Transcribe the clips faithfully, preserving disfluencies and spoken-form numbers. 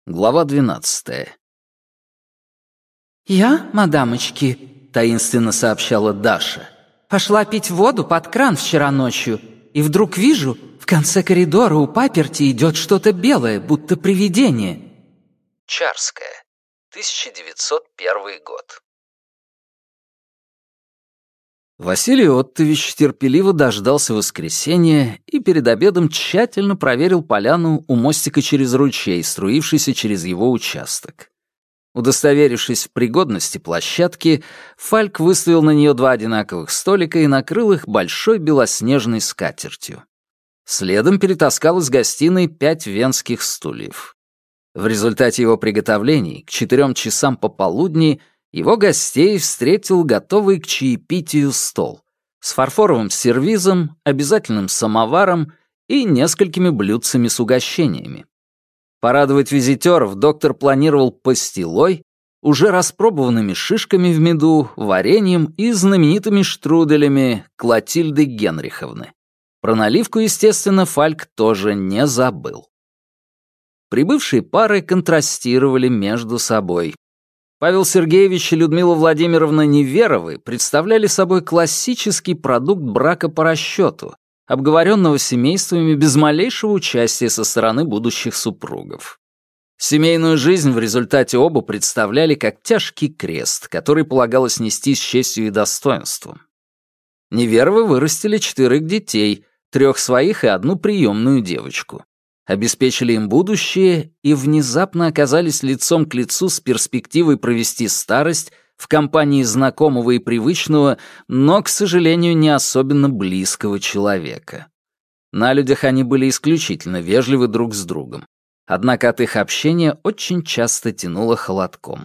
Глава двенадцатая. «Я, мадамочки», — таинственно сообщала Даша, «пошла пить воду под кран вчера ночью, и вдруг вижу, в конце коридора у паперти идет что-то белое, будто привидение». Чарская, тысяча девятьсот первый год. Василий Оттович терпеливо дождался воскресенья и перед обедом тщательно проверил поляну у мостика через ручей, струившийся через его участок. Удостоверившись в пригодности площадки, Фальк выставил на нее два одинаковых столика и накрыл их большой белоснежной скатертью. Следом перетаскал из гостиной пять венских стульев. В результате его приготовлений к четырем часам пополудни его гостей встретил готовый к чаепитию стол с фарфоровым сервизом, обязательным самоваром и несколькими блюдцами с угощениями. Порадовать визитеров доктор планировал пастилой, уже распробованными шишками в меду, вареньем и знаменитыми штруделями Клотильды Генриховны. Про наливку, естественно, Фальк тоже не забыл. Прибывшие пары контрастировали между собой. Павел Сергеевич и Людмила Владимировна Неверовы представляли собой классический продукт брака по расчету, обговоренного семействами без малейшего участия со стороны будущих супругов. Семейную жизнь в результате оба представляли как тяжкий крест, который полагалось нести с честью и достоинством. Неверовы вырастили четырех детей, трех своих и одну приемную девочку. Обеспечили им будущее и внезапно оказались лицом к лицу с перспективой провести старость в компании знакомого и привычного, но, к сожалению, не особенно близкого человека. На людях они были исключительно вежливы друг с другом. Однако от их общения очень часто тянуло холодком.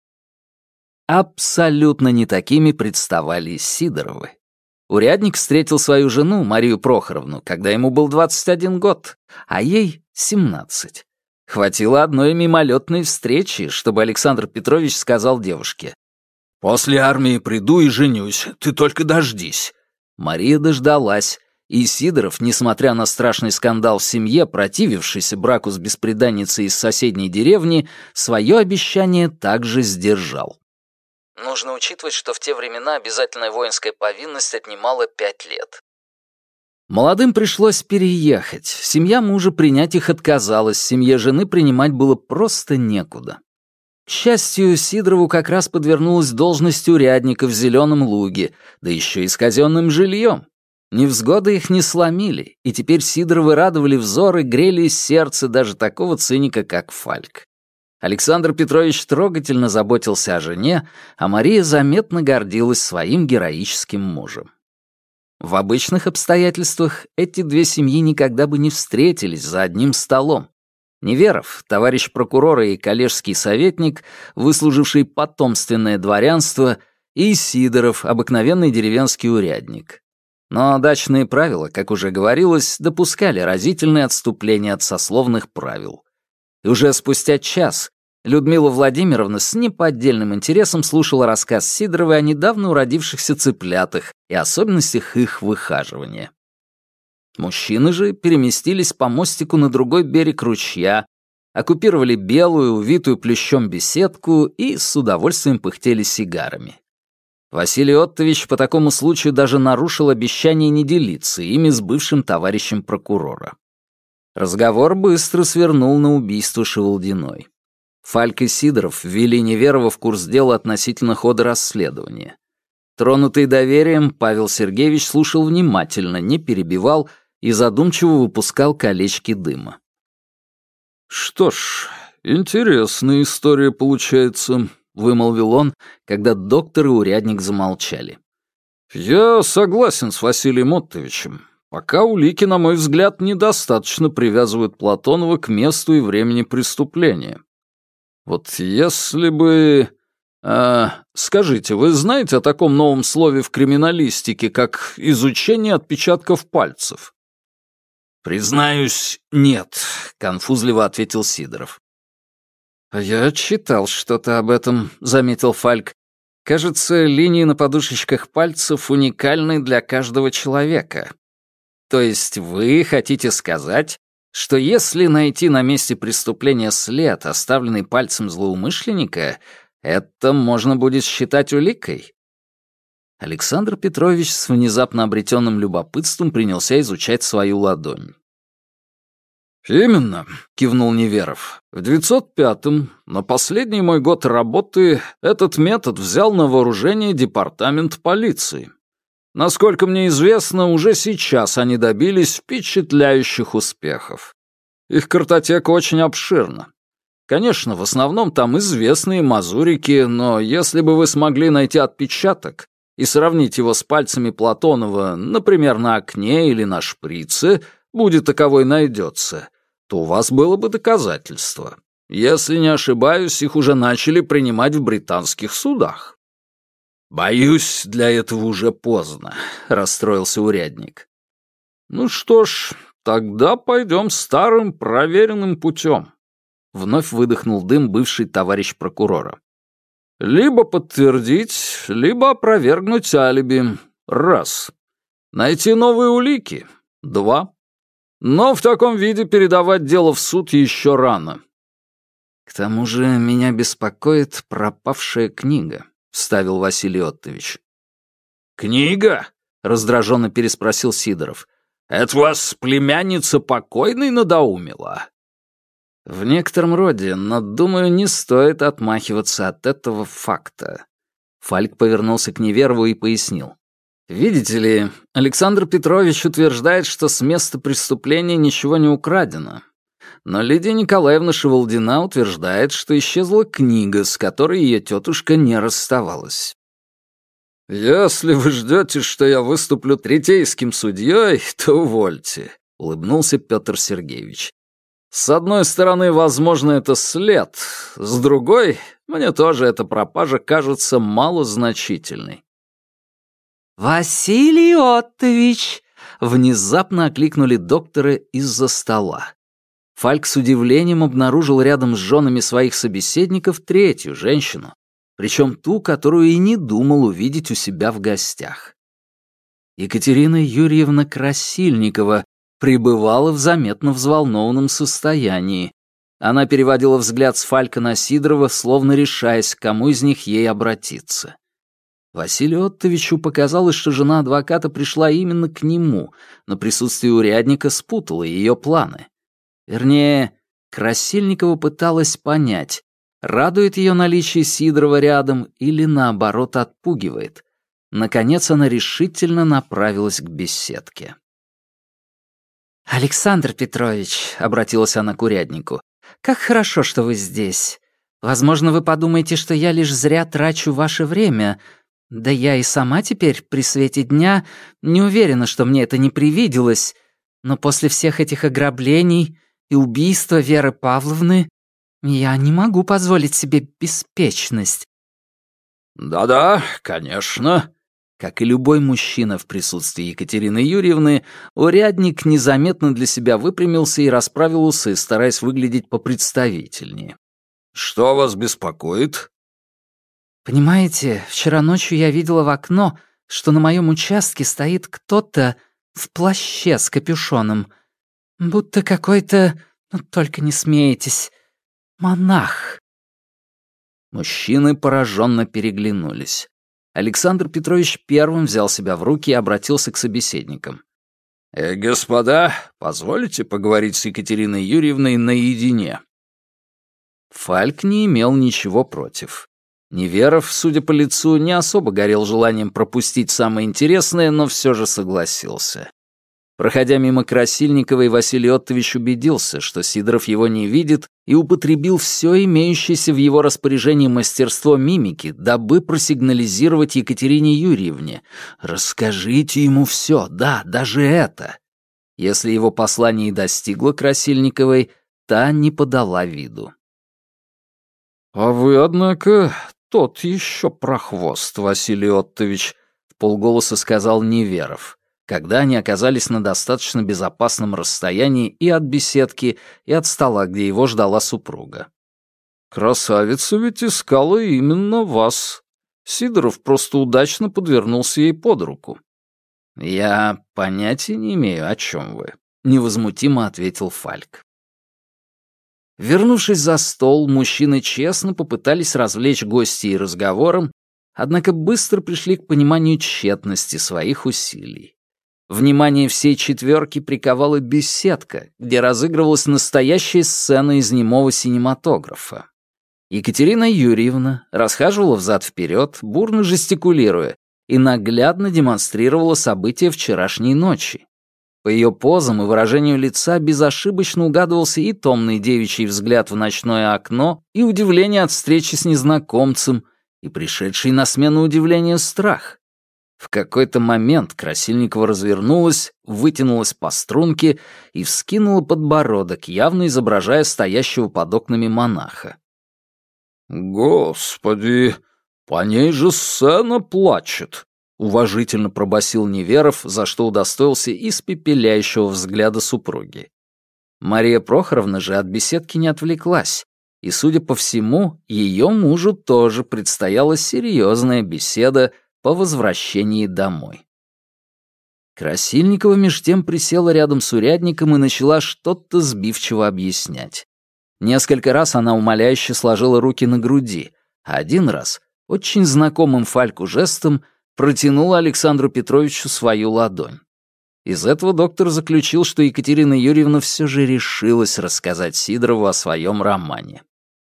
Абсолютно не такими представали Сидоровы. Урядник встретил свою жену, Марию Прохоровну, когда ему был двадцать один год, а ей — семнадцать. Хватило одной мимолетной встречи, чтобы Александр Петрович сказал девушке: «После армии приду и женюсь, ты только дождись». Мария дождалась, и Сидоров, несмотря на страшный скандал в семье, противившийся браку с бесприданницей из соседней деревни, свое обещание также сдержал. Нужно учитывать, что в те времена обязательная воинская повинность отнимала пять лет. Молодым пришлось переехать. Семья мужа принять их отказалась, семье жены принимать было просто некуда. К счастью, Сидорову как раз подвернулась должность урядника в Зеленом Луге, да еще и с казенным жильем. Невзгоды их не сломили, и теперь Сидоровы радовали взоры, грели сердце даже такого циника, как Фальк. Александр Петрович трогательно заботился о жене, а Мария заметно гордилась своим героическим мужем. В обычных обстоятельствах эти две семьи никогда бы не встретились за одним столом. Неверов, товарищ прокурора и коллежский советник, выслуживший потомственное дворянство, и Сидоров, обыкновенный деревенский урядник. Но дачные правила, как уже говорилось, допускали разительные отступления от сословных правил. И уже спустя час Людмила Владимировна с неподдельным интересом слушала рассказ Сидоровой о недавно уродившихся цыплятах и особенностях их выхаживания. Мужчины же переместились по мостику на другой берег ручья, оккупировали белую, увитую плющом беседку и с удовольствием пыхтели сигарами. Василий Оттович по такому случаю даже нарушил обещание не делиться ими с бывшим товарищем прокурора. Разговор быстро свернул на убийство Шевалдиной. Фальк и Сидоров ввели Неверова в курс дела относительно хода расследования. Тронутый доверием, Павел Сергеевич слушал внимательно, не перебивал и задумчиво выпускал колечки дыма. «Что ж, интересная история получается», — вымолвил он, когда доктор и урядник замолчали. «Я согласен с Василием Оттовичем. Пока улики, на мой взгляд, недостаточно привязывают Платонова к месту и времени преступления. Вот если бы... Э, скажите, вы знаете о таком новом слове в криминалистике, как изучение отпечатков пальцев?» «Признаюсь, нет», — конфузливо ответил Сидоров. «Я читал что-то об этом», — заметил Фальк. «Кажется, линии на подушечках пальцев уникальны для каждого человека. То есть вы хотите сказать, что если найти на месте преступления след, оставленный пальцем злоумышленника, это можно будет считать уликой? Александр Петрович с внезапно обретенным любопытством принялся изучать свою ладонь. «Именно», — кивнул Неверов. «В девятьсот пятом, на последний мой год работы, этот метод взял на вооружение департамент полиции. Насколько мне известно, уже сейчас они добились впечатляющих успехов. Их картотека очень обширна. Конечно, в основном там известные мазурики, но если бы вы смогли найти отпечаток и сравнить его с пальцами Платонова, например, на окне или на шприце, будет таковой найдется, то у вас было бы доказательство. Если не ошибаюсь, их уже начали принимать в британских судах». «Боюсь, для этого уже поздно», — расстроился урядник. «Ну что ж, тогда пойдем старым проверенным путем», — вновь выдохнул дым бывший товарищ прокурора. «Либо подтвердить, либо опровергнуть алиби. Раз. Найти новые улики. Два. Но в таком виде передавать дело в суд еще рано». «К тому же меня беспокоит пропавшая книга», — вставил Василий Оттович. «Книга?» — раздраженно переспросил Сидоров. «Это вас племянница покойной надоумила?» «В некотором роде, но, думаю, не стоит отмахиваться от этого факта». Фальк повернулся к Неверову и пояснил. «Видите ли, Александр Петрович утверждает, что с места преступления ничего не украдено. Но Лидия Николаевна Шевалдина утверждает, что исчезла книга, с которой ее тетушка не расставалась». «Если вы ждете, что я выступлю третейским судьей, то увольте», — улыбнулся Петр Сергеевич. «С одной стороны, возможно, это след, с другой, мне тоже эта пропажа кажется малозначительной». «Василий Оттович!» — внезапно окликнули доктора из-за стола. Фальк с удивлением обнаружил рядом с женами своих собеседников третью женщину, причем ту, которую и не думал увидеть у себя в гостях. Екатерина Юрьевна Красильникова пребывала в заметно взволнованном состоянии. Она переводила взгляд с Фалька на Сидорова, словно решаясь, к кому из них ей обратиться. Василию Оттовичу показалось, что жена адвоката пришла именно к нему, но присутствие урядника спутало ее планы. Вернее, Красильникова пыталась понять, радует ее наличие Сидорова рядом или, наоборот, отпугивает. Наконец она решительно направилась к беседке. «Александр Петрович», — обратилась она к уряднику, — «как хорошо, что вы здесь. Возможно, вы подумаете, что я лишь зря трачу ваше время. Да я и сама теперь, при свете дня, не уверена, что мне это не привиделось. Но после всех этих ограблений и убийства Веры Павловны я не могу позволить себе беспечность». «Да-да, конечно». Как и любой мужчина в присутствии Екатерины Юрьевны, урядник незаметно для себя выпрямился и расправил усы, стараясь выглядеть попредставительнее. «Что вас беспокоит?» «Понимаете, вчера ночью я видела в окно, что на моем участке стоит кто-то в плаще с капюшоном. Будто какой-то, ну только не смейтесь, монах». Мужчины пораженно переглянулись. Александр Петрович первым взял себя в руки и обратился к собеседникам. «Э, «Господа, позволите поговорить с Екатериной Юрьевной наедине?» Фальк не имел ничего против. Неверов, судя по лицу, не особо горел желанием пропустить самое интересное, но все же согласился. Проходя мимо Красильниковой, Василий Оттович убедился, что Сидоров его не видит, и употребил все имеющееся в его распоряжении мастерство мимики, дабы просигнализировать Екатерине Юрьевне. «Расскажите ему все, да, даже это». Если его послание и достигло Красильниковой, та не подала виду. «А вы, однако, тот еще прохвост, Василий Оттович», — вполголоса сказал Неверов, когда они оказались на достаточно безопасном расстоянии и от беседки, и от стола, где его ждала супруга. «Красавица ведь искала именно вас. Сидоров просто удачно подвернулся ей под руку». «Я понятия не имею, о чем вы», невозмутимо ответил Фальк. Вернувшись за стол, мужчины честно попытались развлечь гостей разговором, однако быстро пришли к пониманию тщетности своих усилий. Внимание всей четверки приковала беседка, где разыгрывалась настоящая сцена из немого синематографа. Екатерина Юрьевна расхаживала взад-вперед, бурно жестикулируя, и наглядно демонстрировала события вчерашней ночи. По ее позам и выражению лица безошибочно угадывался и томный девичий взгляд в ночное окно, и удивление от встречи с незнакомцем, и пришедший на смену удивлению страх. В какой-то момент Красильникова развернулась, вытянулась по струнке и вскинула подбородок, явно изображая стоящего под окнами монаха. «Господи, по ней же сцена плачет!» — уважительно пробасил Неверов, за что удостоился испепеляющего взгляда супруги. Мария Прохоровна же от беседки не отвлеклась, и, судя по всему, ее мужу тоже предстояла серьезная беседа по возвращении домой. Красильникова меж тем присела рядом с урядником и начала что-то сбивчиво объяснять. Несколько раз она умоляюще сложила руки на груди, а один раз, очень знакомым Фальку жестом, протянула Александру Петровичу свою ладонь. Из этого доктор заключил, что Екатерина Юрьевна все же решилась рассказать Сидорову о своем романе.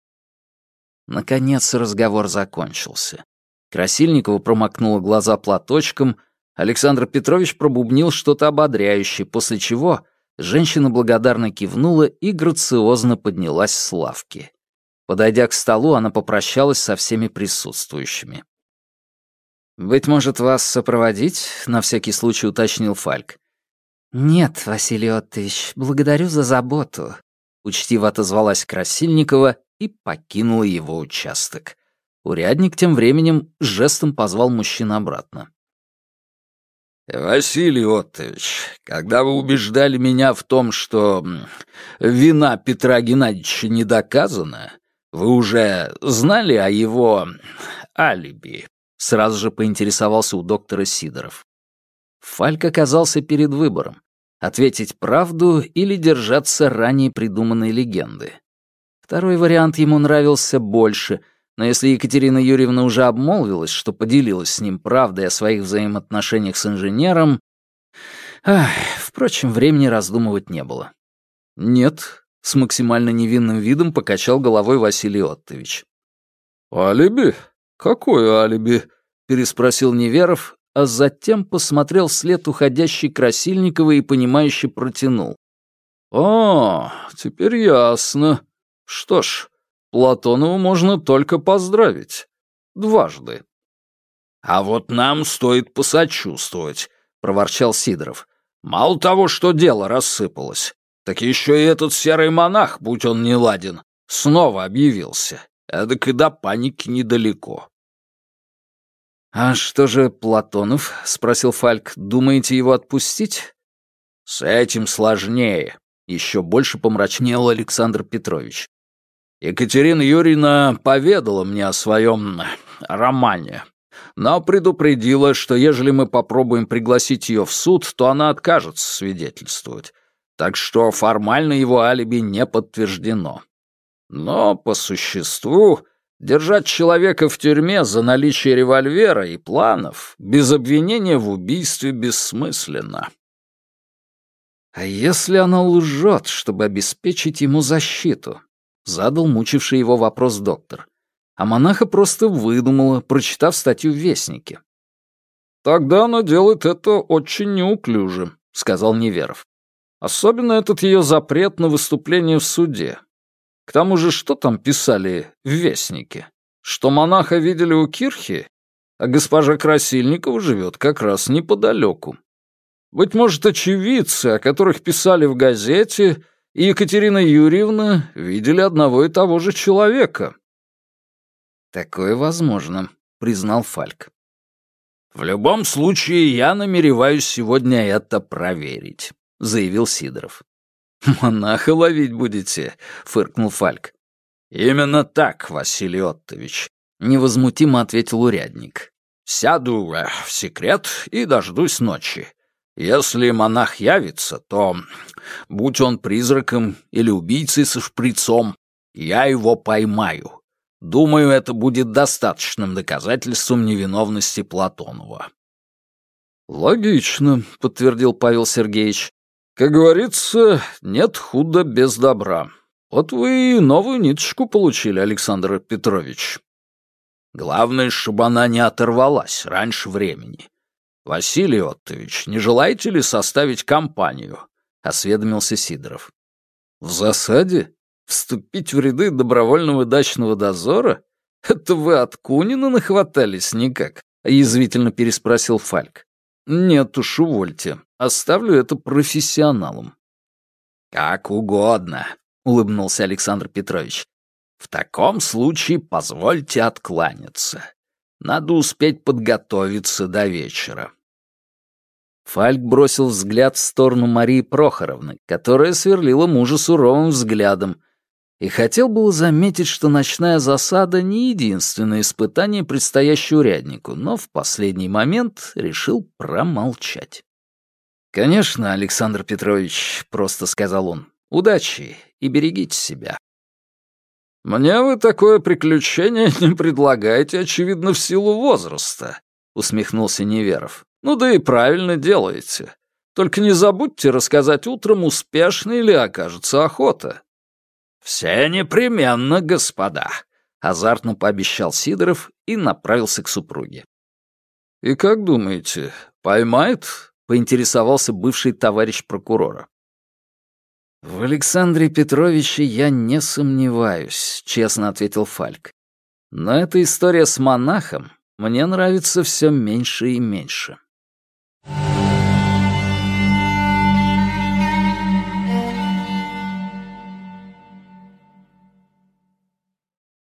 Наконец разговор закончился. Красильникова промокнула глаза платочком, Александр Петрович пробубнил что-то ободряющее, после чего женщина благодарно кивнула и грациозно поднялась с лавки. Подойдя к столу, она попрощалась со всеми присутствующими. «Быть может, вас сопроводить?» — на всякий случай уточнил Фальк. «Нет, Василий Оттович, благодарю за заботу», — учтиво отозвалась Красильникова и покинула его участок. Урядник тем временем жестом позвал мужчин обратно. «Василий Оттович, когда вы убеждали меня в том, что вина Петра Геннадьевича не доказана, вы уже знали о его алиби?» Сразу же поинтересовался у доктора Сидоров. Фальк оказался перед выбором — ответить правду или держаться ранее придуманной легенды. Второй вариант ему нравился больше, но если Екатерина Юрьевна уже обмолвилась, что поделилась с ним правдой о своих взаимоотношениях с инженером... Ах, впрочем, времени раздумывать не было. «Нет», — с максимально невинным видом покачал головой Василий Оттович. «Алиби? Какое алиби?» — переспросил Неверов, а затем посмотрел вслед уходящей Красильниковой и понимающе протянул. «А, теперь ясно. Что ж, Платонову можно только поздравить. Дважды». «А вот нам стоит посочувствовать», — проворчал Сидоров. «Мало того, что дело рассыпалось, так еще и этот серый монах, будь он неладен, снова объявился. Эдак и до паники недалеко». «А что же Платонов?» — спросил Фальк. «Думаете его отпустить?» «С этим сложнее», — еще больше помрачнел Александр Петрович. «Екатерина Юрьевна поведала мне о своем романе, но предупредила, что ежели мы попробуем пригласить ее в суд, то она откажется свидетельствовать, так что формально его алиби не подтверждено. Но по существу держать человека в тюрьме за наличие револьвера и планов без обвинения в убийстве бессмысленно». «А если она лжет, чтобы обеспечить ему защиту?» — задал мучивший его вопрос доктор. А монаха просто выдумала, прочитав статью в Вестнике. «Тогда она делает это очень неуклюже», — сказал Неверов. «Особенно этот ее запрет на выступление в суде. К тому же, что там писали в Вестнике? Что монаха видели у кирхи, а госпожа Красильникова живет как раз неподалеку. Быть может, очевидцы, о которых писали в газете, и Екатерина Юрьевна видели одного и того же человека». «Такое возможно», — признал Фальк. «В любом случае, я намереваюсь сегодня это проверить», — заявил Сидоров. «Монаха ловить будете?» — фыркнул Фальк. «Именно так, Василий Оттович», — невозмутимо ответил урядник. «Сяду в секрет и дождусь ночи. Если монах явится, то, будь он призраком или убийцей со шприцом, я его поймаю. Думаю, это будет достаточным доказательством невиновности Платонова». «Логично», — подтвердил Павел Сергеевич. «Как говорится, нет худа без добра. Вот вы и новую ниточку получили, Александр Петрович». «Главное, чтобы она не оторвалась раньше времени. Василий Оттович, не желаете ли составить компанию?» — осведомился Сидоров. «В засаде? Вступить в ряды добровольного дачного дозора? Это вы от Кунина нахватались никак?» — язвительно переспросил Фальк. «Нет уж, увольте. Оставлю это профессионалам». «Как угодно», — улыбнулся Александр Петрович. «В таком случае позвольте откланяться. Надо успеть подготовиться до вечера». Фальк бросил взгляд в сторону Марии Прохоровны, которая сверлила мужа суровым взглядом, и хотел было заметить, что ночная засада — не единственное испытание, предстоящее уряднику, но в последний момент решил промолчать. «Конечно, Александр Петрович», — просто сказал он, — «удачи и берегите себя». «Мне вы такое приключение не предлагаете, очевидно, в силу возраста», — усмехнулся Неверов. «Ну да и правильно делаете. Только не забудьте рассказать утром, успешной ли окажется охота». «Все непременно, господа», — азартно пообещал Сидоров и направился к супруге. «И как думаете, поймает?» — поинтересовался бывший товарищ прокурора. «В Александре Петровиче я не сомневаюсь», — честно ответил Фальк. «Но эта история с монахом мне нравится все меньше и меньше».